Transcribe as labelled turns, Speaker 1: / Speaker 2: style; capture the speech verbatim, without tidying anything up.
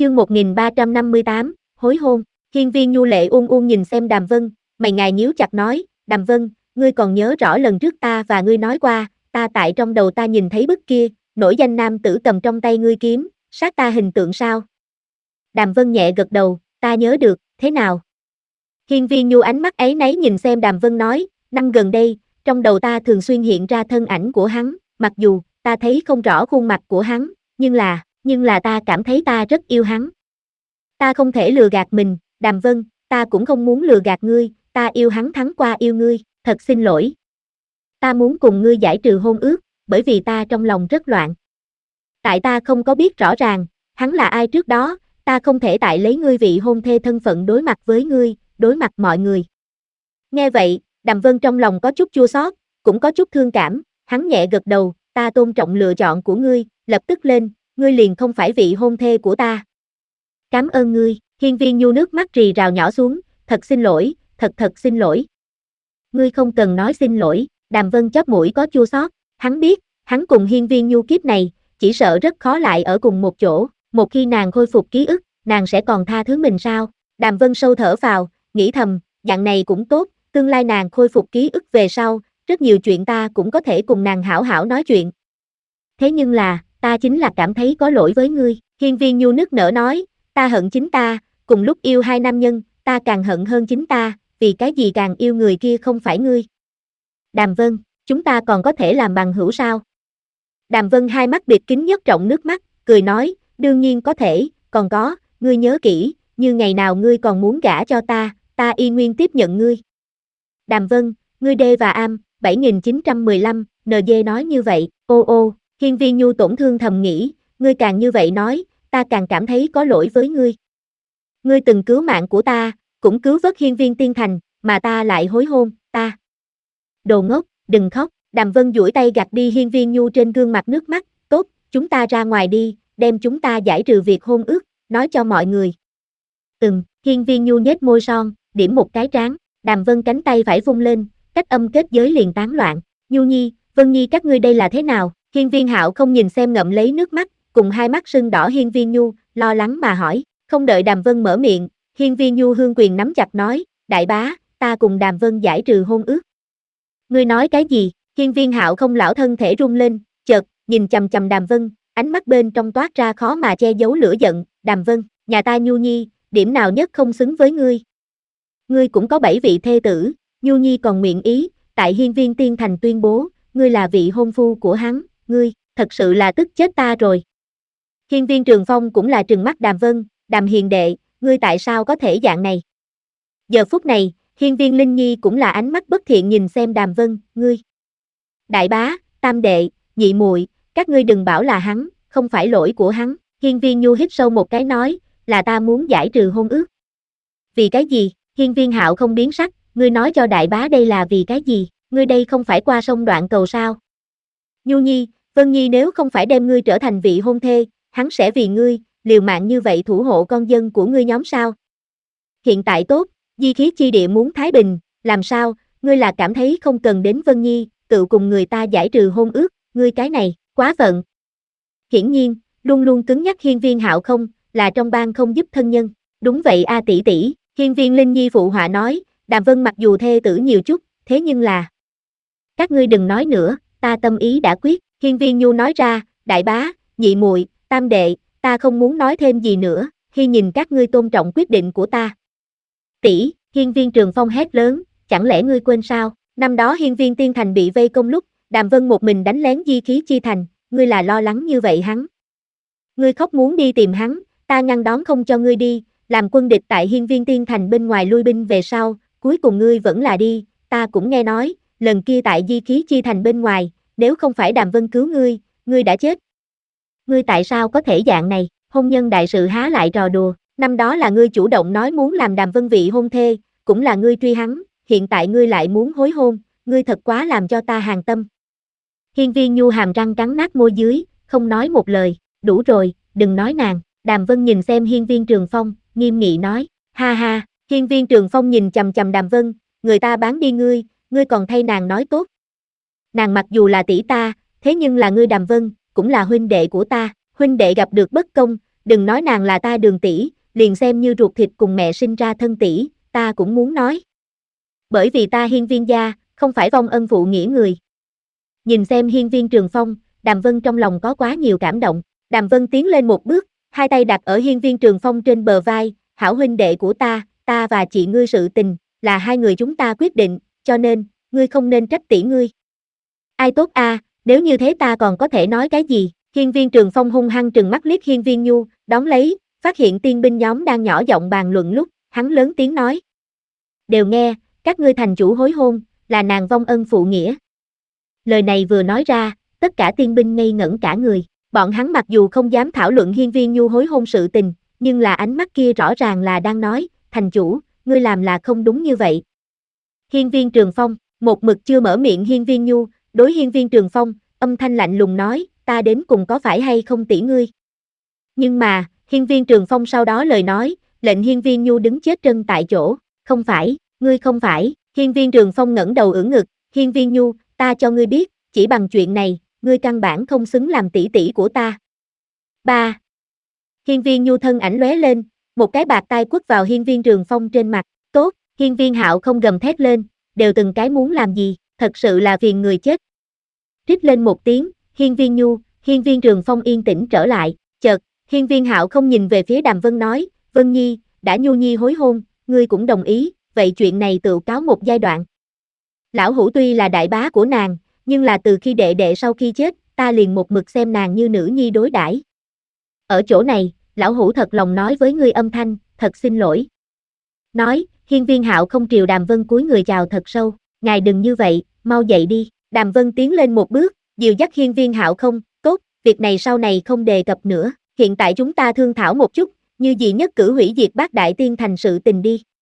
Speaker 1: Chương một nghìn ba trăm năm mươi tám, hối hôn. Hiên Viên Nhu lệ ôn ôn nhìn xem Đàm Vân, mày ngài nhíu chặt nói, Đàm Vân, ngươi còn nhớ rõ lần trước ta và ngươi nói qua, ta tại trong đầu ta nhìn thấy bức kia, nổi danh nam tử cầm trong tay ngươi kiếm, sát ta hình tượng sao? Đàm Vân nhẹ gật đầu, ta nhớ được, thế nào? Hiên Viên Nhu ánh mắt ấy nấy nhìn xem Đàm Vân nói, năm gần đây, trong đầu ta thường xuyên hiện ra thân ảnh của hắn, mặc dù, ta thấy không rõ khuôn mặt của hắn, nhưng là, nhưng là ta cảm thấy ta rất yêu hắn. Ta không thể lừa gạt mình, Đàm Vân, ta cũng không muốn lừa gạt ngươi, ta yêu hắn thắng qua yêu ngươi, thật xin lỗi. Ta muốn cùng ngươi giải trừ hôn ước, bởi vì ta trong lòng rất loạn. Tại ta không có biết rõ ràng, hắn là ai trước đó, ta không thể tại lấy ngươi vị hôn thê thân phận đối mặt với ngươi, đối mặt mọi người. Nghe vậy, Đàm Vân trong lòng có chút chua xót, cũng có chút thương cảm, hắn nhẹ gật đầu, ta tôn trọng lựa chọn của ngươi, lập tức lên, ngươi liền không phải vị hôn thê của ta. Cảm ơn ngươi, Hiên Viên Nhu nước mắt rì rào nhỏ xuống, thật xin lỗi, thật thật xin lỗi. Ngươi không cần nói xin lỗi, Đàm Vân chóp mũi có chua xót, hắn biết, hắn cùng Hiên Viên Nhu kiếp này, chỉ sợ rất khó lại ở cùng một chỗ, một khi nàng khôi phục ký ức, nàng sẽ còn tha thứ mình sao? Đàm Vân sâu thở vào, nghĩ thầm, dạng này cũng tốt, tương lai nàng khôi phục ký ức về sau, rất nhiều chuyện ta cũng có thể cùng nàng hảo hảo nói chuyện. Thế nhưng là, ta chính là cảm thấy có lỗi với ngươi, Hiên Viên Nhu nức nở nói, ta hận chính ta, cùng lúc yêu hai nam nhân, ta càng hận hơn chính ta, vì cái gì càng yêu người kia không phải ngươi. Đàm Vân, chúng ta còn có thể làm bằng hữu sao? Đàm Vân hai mắt bịt kín nhất trọng nước mắt, cười nói, đương nhiên có thể, còn có, ngươi nhớ kỹ, như ngày nào ngươi còn muốn gả cho ta, ta y nguyên tiếp nhận ngươi. Đàm Vân, ngươi đê và am, bảy nghìn chín trăm mười lăm, en giê nói như vậy, ô ô, Hiên Viên Nhu tổn thương thầm nghĩ, ngươi càng như vậy nói, ta càng cảm thấy có lỗi với ngươi. Ngươi từng cứu mạng của ta, cũng cứu vớt Hiên Viên Tiên Thành, mà ta lại hối hôn, ta. Đồ ngốc, đừng khóc, Đàm Vân duỗi tay gạt đi Hiên Viên Nhu trên gương mặt nước mắt, tốt, chúng ta ra ngoài đi, đem chúng ta giải trừ việc hôn ước, nói cho mọi người. Ừm, Hiên Viên Nhu nhếch môi son, điểm một cái trán, Đàm Vân cánh tay phải vung lên, cách âm kết giới liền tán loạn, Nhu Nhi, Vân Nhi các ngươi đây là thế nào? Hiên Viên Hạo không nhìn xem ngậm lấy nước mắt, cùng hai mắt sưng đỏ Hiên Viên Nhu, lo lắng mà hỏi, không đợi Đàm Vân mở miệng, Hiên Viên Nhu hương quyền nắm chặt nói, đại bá, ta cùng Đàm Vân giải trừ hôn ước. Ngươi nói cái gì? Hiên Viên Hạo không lão thân thể run lên, chợt, nhìn chằm chằm Đàm Vân, ánh mắt bên trong toát ra khó mà che giấu lửa giận, Đàm Vân, nhà ta Nhu Nhi, điểm nào nhất không xứng với ngươi? Ngươi cũng có bảy vị thê tử, Nhu Nhi còn nguyện ý, tại Hiên Viên Tiên Thành tuyên bố, ngươi là vị hôn phu của hắn, ngươi, thật sự là tức chết ta rồi. Hiên Viên Trường Phong cũng là trừng mắt Đàm Vân, Đàm hiền đệ, ngươi tại sao có thể dạng này? Giờ phút này, Hiên Viên Linh Nhi cũng là ánh mắt bất thiện nhìn xem Đàm Vân, ngươi. Đại bá, tam đệ, nhị muội, các ngươi đừng bảo là hắn, không phải lỗi của hắn. Hiên Viên Nhu hít sâu một cái nói, là ta muốn giải trừ hôn ước. Vì cái gì? Hiên Viên Hạo không biến sắc, ngươi nói cho đại bá đây là vì cái gì? Ngươi đây không phải qua sông đoạn cầu sao? Nhu Nhi, Vân Nhi nếu không phải đem ngươi trở thành vị hôn thê, hắn sẽ vì ngươi, liều mạng như vậy thủ hộ con dân của ngươi nhóm sao? Hiện tại tốt, di khí chi địa muốn thái bình, làm sao, ngươi là cảm thấy không cần đến Vân Nhi, tự cùng người ta giải trừ hôn ước, ngươi cái này, quá phận. Hiển nhiên, luôn luôn cứng nhắc Hiên Viên Hạo không, là trong bang không giúp thân nhân. Đúng vậy a tỷ tỷ, Hiên Viên Linh Nhi phụ họa nói, Đàm Vân mặc dù thê tử nhiều chút, thế nhưng là. Các ngươi đừng nói nữa, ta tâm ý đã quyết, Hiên Viên Nhu nói ra, đại bá, nhị muội, tam đệ, ta không muốn nói thêm gì nữa, khi nhìn các ngươi tôn trọng quyết định của ta. Tỷ, Hiên Viên Trường Phong hét lớn, chẳng lẽ ngươi quên sao, năm đó Hiên Viên Tiên Thành bị vây công lúc, Đàm Vân một mình đánh lén di khí chi thành, ngươi là lo lắng như vậy hắn. Ngươi khóc muốn đi tìm hắn, ta ngăn đón không cho ngươi đi, làm quân địch tại Hiên Viên Tiên Thành bên ngoài lui binh về sau, cuối cùng ngươi vẫn là đi, ta cũng nghe nói, lần kia tại di khí chi thành bên ngoài, nếu không phải Đàm Vân cứu ngươi, ngươi đã chết. Ngươi tại sao có thể dạng này, hôn nhân đại sự há lại trò đùa, năm đó là ngươi chủ động nói muốn làm Đàm Vân vị hôn thê, cũng là ngươi truy hắn, hiện tại ngươi lại muốn hối hôn, ngươi thật quá làm cho ta hàng tâm. Hiên Viên Nhu hàm răng cắn nát môi dưới, không nói một lời, đủ rồi, đừng nói nàng. Đàm Vân nhìn xem Hiên Viên Trường Phong, nghiêm nghị nói, ha ha, Hiên Viên Trường Phong nhìn chằm chằm Đàm Vân, người ta bán đi ngươi, ngươi còn thay nàng nói tốt. Nàng mặc dù là tỷ ta, thế nhưng là ngươi Đàm Vân, cũng là huynh đệ của ta, huynh đệ gặp được bất công, đừng nói nàng là ta Đường tỷ, liền xem như ruột thịt cùng mẹ sinh ra thân tỷ, ta cũng muốn nói. Bởi vì ta Hiên Viên gia, không phải vong ân phụ nghĩa người. Nhìn xem Hiên Viên Trường Phong, Đàm Vân trong lòng có quá nhiều cảm động. Đàm Vân tiến lên một bước, hai tay đặt ở Hiên Viên Trường Phong trên bờ vai, hảo huynh đệ của ta, ta và chị ngươi sự tình, là hai người chúng ta quyết định, cho nên, ngươi không nên trách tỷ ngươi. Ai tốt a, à, nếu như thế ta còn có thể nói cái gì? Hiên Viên Trường Phong hung hăng trừng mắt liếc Hiên Viên Nhu, đón lấy, phát hiện tiên binh nhóm đang nhỏ giọng bàn luận lúc, hắn lớn tiếng nói. Đều nghe, các ngươi thành chủ hối hôn, là nàng vong ân phụ nghĩa. Lời này vừa nói ra, tất cả tiên binh ngây ngẩn cả người. Bọn hắn mặc dù không dám thảo luận Hiên Viên Nhu hối hôn sự tình, nhưng là ánh mắt kia rõ ràng là đang nói, thành chủ, ngươi làm là không đúng như vậy. Hiên Viên Trường Phong, một mực chưa mở miệng Hiên Viên Nhu, đối Hiên Viên Trường Phong, âm thanh lạnh lùng nói, ta đến cùng có phải hay không tỷ ngươi. Nhưng mà, Hiên Viên Trường Phong sau đó lời nói, lệnh Hiên Viên Nhu đứng chết chân tại chỗ, không phải, ngươi không phải. Hiên Viên Trường Phong ngẩng đầu ưỡn ngực, Hiên Viên Nhu, ta cho ngươi biết, chỉ bằng chuyện này, ngươi căn bản không xứng làm tỷ tỷ của ta. Ba. Hiên Viên Nhu thân ảnh lóe lên, một cái bạt tai quất vào Hiên Viên Trường Phong trên mặt, tốt, Hiên Viên Hạo không gầm thét lên, đều từng cái muốn làm gì, thật sự là phiền người chết. Rít lên một tiếng, Hiên Viên Nhu, Hiên Viên Trường Phong yên tĩnh trở lại, chợt, Hiên Viên Hạo không nhìn về phía Đàm Vân nói, Vân Nhi, đã Nhu Nhi hối hôn, ngươi cũng đồng ý, vậy chuyện này tự cáo một giai đoạn. Lão Hữu tuy là đại bá của nàng, nhưng là từ khi đệ đệ sau khi chết, ta liền một mực xem nàng như nữ nhi đối đãi. Ở chỗ này, lão Hữu thật lòng nói với ngươi âm thanh, thật xin lỗi. Nói, Hiên Viên Hạo không triều Đàm Vân cúi người chào thật sâu, ngài đừng như vậy, mau dậy đi. Đàm Vân tiến lên một bước, dìu dắt Hiên Viên Hạo không, tốt, việc này sau này không đề cập nữa, hiện tại chúng ta thương thảo một chút, như gì nhất cử hủy diệt Bát Đại Tiên Thành sự tình đi.